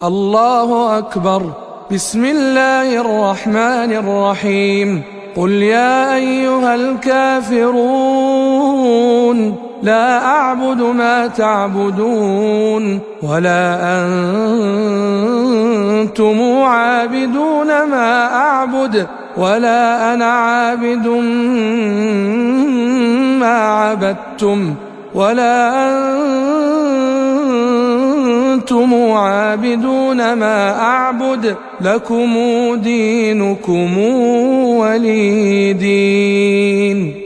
الله أكبر. بسم الله الرحمن الرحيم. قل يا أيها الكافرون لا أعبد ما تعبدون ولا أنتم عابدون ما أعبد ولا أنا عابد ما عبدتم ولا أنتم عابدون ما أعبد لكم دينكم ولي دين.